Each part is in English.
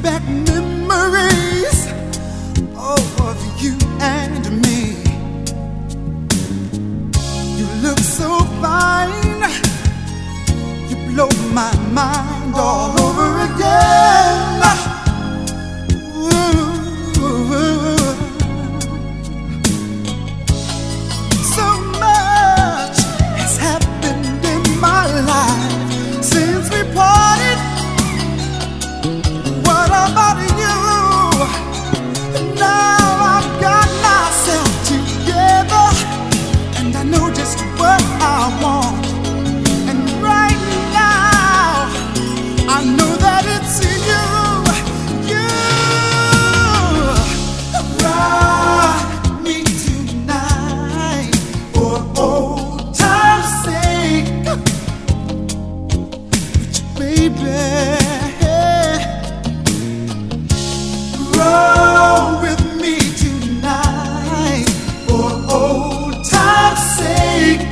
back memories of you and me. You look so fine, you blow my mind all over again. So much has happened in my life since we parted. What about you? Now I've got myself together, and I know just what I want. And right now, I know that it's you. Rock me tonight for old time's sake, baby. Roll with me tonight for old time's sake.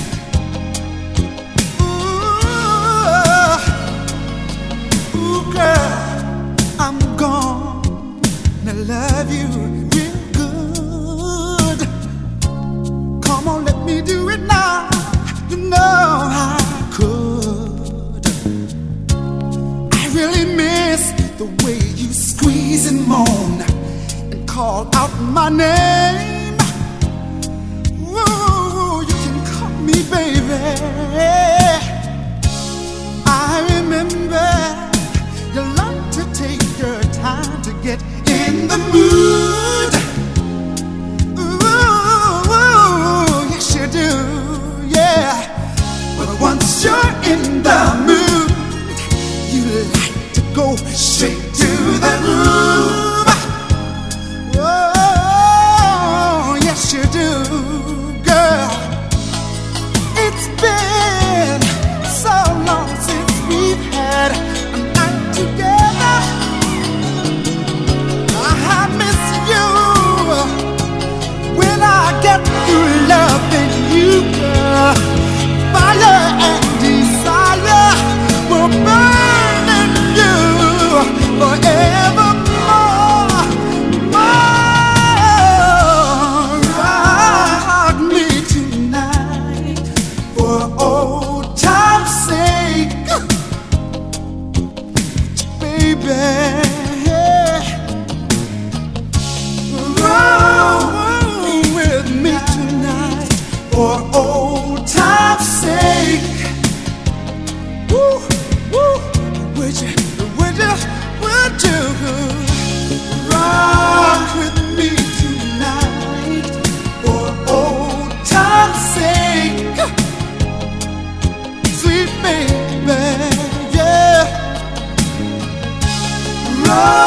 Ooh, girl, I'm gonna love you real good. Come on, let me do it now. You know I could. I really miss the way you squeeze and moan and call out my name. Whoa, you can call me baby. I remember you like to take your time to get in the mood. Ooh, yes you do, yeah. But once you're in the mood, you like to go straight to the groove. Oh, yes you do, girl. It's been so long since we've had a night together. I miss you when I get through loving you, girl. Fire and desire will burn in you forevermore. Rock me tonight for old time's sake, baby. Roll with me tonight for old time's sake. Woo, woo, would you rock with me tonight for old time's sake, sweet baby, yeah. Rock